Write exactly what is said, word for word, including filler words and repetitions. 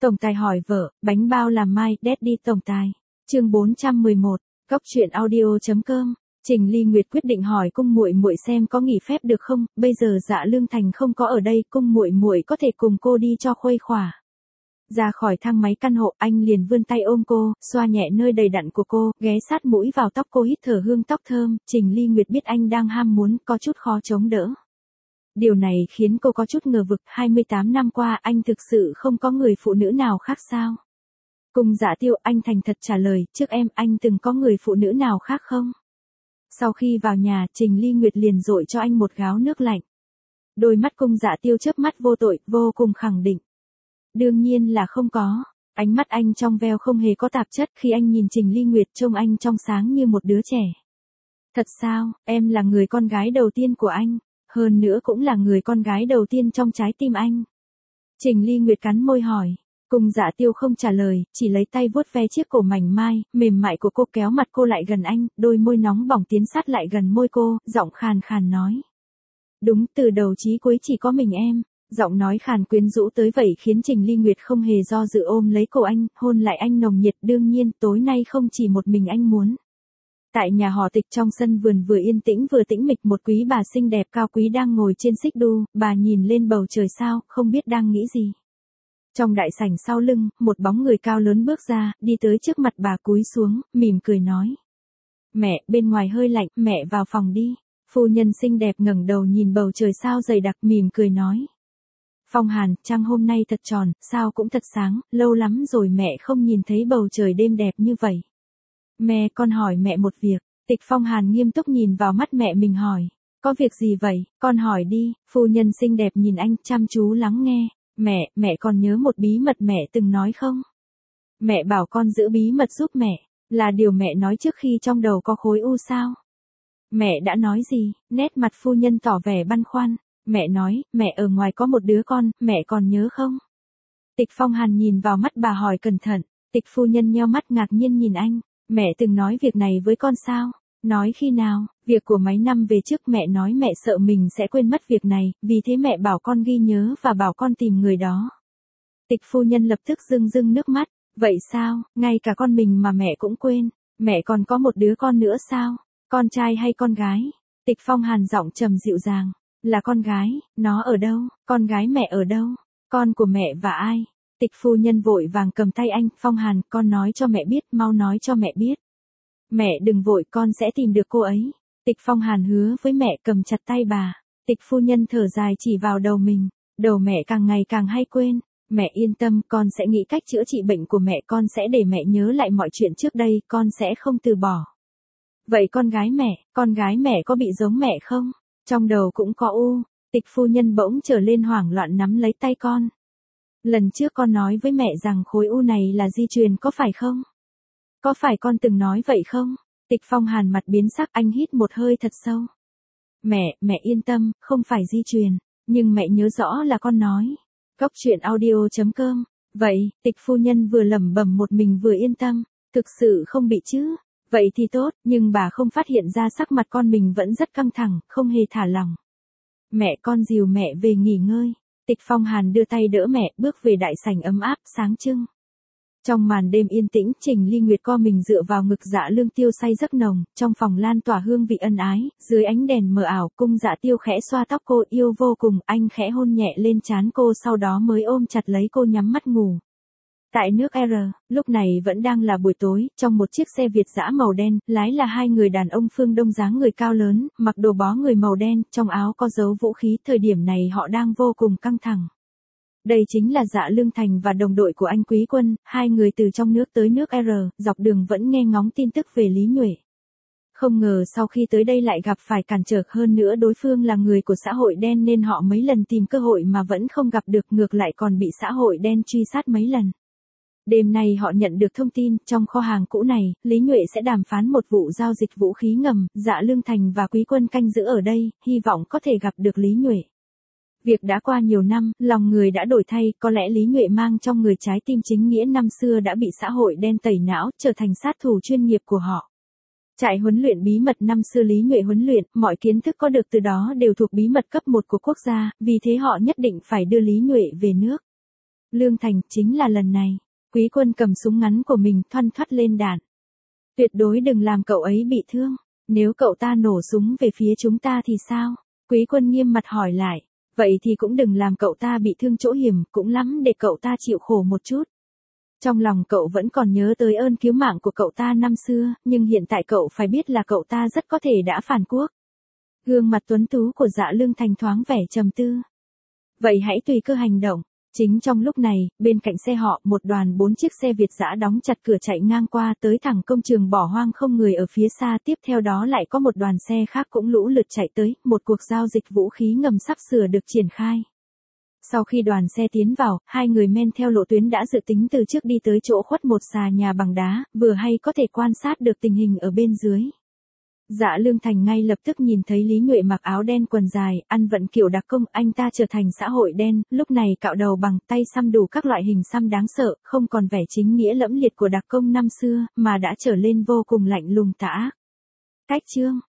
Tổng tài hỏi vợ, bánh bao làm mai, Daddy tổng tài. Chương bốn trăm mười một, Cóc truyện audio.com. Trình Ly Nguyệt quyết định hỏi cung muội muội xem có nghỉ phép được không, bây giờ Dạ Lương Thành không có ở đây, cung muội muội có thể cùng cô đi cho khuây khỏa. Ra khỏi thang máy căn hộ, anh liền vươn tay ôm cô, xoa nhẹ nơi đầy đặn của cô, ghé sát mũi vào tóc cô hít thở hương tóc thơm. Trình Ly Nguyệt biết anh đang ham muốn, có chút khó chống đỡ. Điều này khiến cô có chút ngờ vực, hai mươi tám năm qua anh thực sự không có người phụ nữ nào khác sao? Cùng Dạ Tiêu, anh thành thật trả lời, trước em anh từng có người phụ nữ nào khác không? Sau khi vào nhà, Trình Ly Nguyệt liền dội cho anh một gáo nước lạnh. Đôi mắt Cung Dạ Tiêu chớp mắt vô tội, vô cùng khẳng định. Đương nhiên là không có. Ánh mắt anh trong veo không hề có tạp chất, khi anh nhìn Trình Ly Nguyệt trông anh trong sáng như một đứa trẻ. Thật sao, em là người con gái đầu tiên của anh, hơn nữa cũng là người con gái đầu tiên trong trái tim anh. Trình Ly Nguyệt cắn môi hỏi. Cung Dạ Tiêu không trả lời, chỉ lấy tay vuốt ve chiếc cổ mảnh mai, mềm mại của cô, kéo mặt cô lại gần anh, đôi môi nóng bỏng tiến sát lại gần môi cô, giọng khàn khàn nói. Đúng, từ đầu chí cuối chỉ có mình em. Giọng nói khàn quyến rũ tới vậy khiến Trình Ly Nguyệt không hề do dự ôm lấy cổ anh, hôn lại anh nồng nhiệt. Đương nhiên, tối nay không chỉ một mình anh muốn. Tại nhà họ Tịch, trong sân vườn vừa yên tĩnh vừa tĩnh mịch, một quý bà xinh đẹp cao quý đang ngồi trên xích đu, bà nhìn lên bầu trời sao, không biết đang nghĩ gì. Trong đại sảnh sau lưng, một bóng người cao lớn bước ra, đi tới trước mặt bà cúi xuống, mỉm cười nói. Mẹ, bên ngoài hơi lạnh, mẹ vào phòng đi. Phu nhân xinh đẹp ngẩng đầu nhìn bầu trời sao dày đặc, mỉm cười nói. Phong Hàn, trăng hôm nay thật tròn, sao cũng thật sáng, lâu lắm rồi mẹ không nhìn thấy bầu trời đêm đẹp như vậy. Mẹ, con hỏi mẹ một việc. Tịch Phong Hàn nghiêm túc nhìn vào mắt mẹ mình hỏi. Có việc gì vậy, con hỏi đi. Phu nhân xinh đẹp nhìn anh, chăm chú lắng nghe. Mẹ, mẹ còn nhớ một bí mật mẹ từng nói không? Mẹ bảo con giữ bí mật giúp mẹ, là điều mẹ nói trước khi trong đầu có khối u sao? Mẹ đã nói gì? Nét mặt phu nhân tỏ vẻ băn khoăn. Mẹ nói, mẹ ở ngoài có một đứa con, mẹ còn nhớ không? Tịch Phong Hàn nhìn vào mắt bà hỏi cẩn thận. Tịch phu nhân nheo mắt ngạc nhiên nhìn anh. Mẹ từng nói việc này với con sao? Nói khi nào? Việc của mấy năm về trước, mẹ nói mẹ sợ mình sẽ quên mất việc này, vì thế mẹ bảo con ghi nhớ và bảo con tìm người đó. Tịch phu nhân lập tức rưng rưng nước mắt. Vậy sao, ngay cả con mình mà mẹ cũng quên? Mẹ còn có một đứa con nữa sao? Con trai hay con gái? Tịch Phong Hàn giọng trầm dịu dàng. Là con gái, nó ở đâu? Con gái mẹ ở đâu? Con của mẹ và ai? Tịch phu nhân vội vàng cầm tay anh. Phong Hàn, con nói cho mẹ biết, mau nói cho mẹ biết. Mẹ đừng vội, con sẽ tìm được cô ấy. Tịch Phong Hàn hứa với mẹ, cầm chặt tay bà. Tịch phu nhân thở dài chỉ vào đầu mình. Đầu mẹ càng ngày càng hay quên. Mẹ yên tâm, con sẽ nghĩ cách chữa trị bệnh của mẹ, con sẽ để mẹ nhớ lại mọi chuyện trước đây, con sẽ không từ bỏ. Vậy con gái mẹ, con gái mẹ có bị giống mẹ không? Trong đầu cũng có u. Tịch phu nhân bỗng trở lên hoảng loạn nắm lấy tay con. Lần trước con nói với mẹ rằng khối u này là di truyền có phải không? Có phải con từng nói vậy không? Tịch Phong Hàn mặt biến sắc, anh hít một hơi thật sâu. Mẹ, mẹ yên tâm, không phải di truyền, nhưng mẹ nhớ rõ là con nói. Cóc truyện audio.com. Vậy, tịch phu nhân vừa lẩm bẩm một mình vừa yên tâm, thực sự không bị chứ? Vậy thì tốt, nhưng bà không phát hiện ra sắc mặt con mình vẫn rất căng thẳng, không hề thả lỏng. Mẹ, con dìu mẹ về nghỉ ngơi. Tịch Phong Hàn đưa tay đỡ mẹ, bước về đại sảnh ấm áp, sáng trưng. Trong màn đêm yên tĩnh, Trình Ly Nguyệt co mình dựa vào ngực Dạ Lương Tiêu say giấc nồng, trong phòng lan tỏa hương vị ân ái, dưới ánh đèn mờ ảo, Cung Dạ Tiêu khẽ xoa tóc cô, yêu vô cùng, anh khẽ hôn nhẹ lên trán cô, sau đó mới ôm chặt lấy cô nhắm mắt ngủ. Tại nước R, lúc này vẫn đang là buổi tối, trong một chiếc xe Việt dã màu đen, lái là hai người đàn ông phương Đông dáng người cao lớn, mặc đồ bó người màu đen, trong áo có dấu vũ khí, thời điểm này họ đang vô cùng căng thẳng. Đây chính là Dạ Lương Thành và đồng đội của anh Quý Quân, hai người từ trong nước tới nước R, dọc đường vẫn nghe ngóng tin tức về Lý Nhuệ. Không ngờ sau khi tới đây lại gặp phải cản trở, hơn nữa đối phương là người của xã hội đen nên họ mấy lần tìm cơ hội mà vẫn không gặp được, ngược lại còn bị xã hội đen truy sát mấy lần. Đêm nay họ nhận được thông tin, trong kho hàng cũ này, Lý Nhuệ sẽ đàm phán một vụ giao dịch vũ khí ngầm, Dạ Lương Thành và Quý Quân canh giữ ở đây, hy vọng có thể gặp được Lý Nhuệ. Việc đã qua nhiều năm, lòng người đã đổi thay, có lẽ Lý Nhuệ mang trong người trái tim chính nghĩa năm xưa đã bị xã hội đen tẩy não, trở thành sát thủ chuyên nghiệp của họ. Trại huấn luyện bí mật năm xưa Lý Nhuệ huấn luyện, mọi kiến thức có được từ đó đều thuộc bí mật cấp một của quốc gia, vì thế họ nhất định phải đưa Lý Nhuệ về nước. Lương Thành, chính là lần này. Quý Quân cầm súng ngắn của mình thoăn thoắt lên đạn. Tuyệt đối đừng làm cậu ấy bị thương. Nếu cậu ta nổ súng về phía chúng ta thì sao? Quý Quân nghiêm mặt hỏi lại. Vậy thì cũng đừng làm cậu ta bị thương chỗ hiểm, cũng lắm để cậu ta chịu khổ một chút. Trong lòng cậu vẫn còn nhớ tới ơn cứu mạng của cậu ta năm xưa, nhưng hiện tại cậu phải biết là cậu ta rất có thể đã phản quốc. Gương mặt tuấn tú của Dạ Lương Thành thoáng vẻ trầm tư. Vậy hãy tùy cơ hành động. Chính trong lúc này, bên cạnh xe họ, một đoàn bốn chiếc xe Việt dã đóng chặt cửa chạy ngang qua tới thẳng công trường bỏ hoang không người ở phía xa. Tiếp theo đó lại có một đoàn xe khác cũng lũ lượt chạy tới, một cuộc giao dịch vũ khí ngầm sắp sửa được triển khai. Sau khi đoàn xe tiến vào, hai người men theo lộ tuyến đã dự tính từ trước đi tới chỗ khuất một xà nhà bằng đá, vừa hay có thể quan sát được tình hình ở bên dưới. Dạ Lương Thành ngay lập tức nhìn thấy Lý Nhuệ mặc áo đen quần dài, ăn vận kiểu đặc công, anh ta trở thành xã hội đen, lúc này cạo đầu bằng tay xăm đủ các loại hình xăm đáng sợ, không còn vẻ chính nghĩa lẫm liệt của đặc công năm xưa, mà đã trở lên vô cùng lạnh lùng tà ác. Cách chương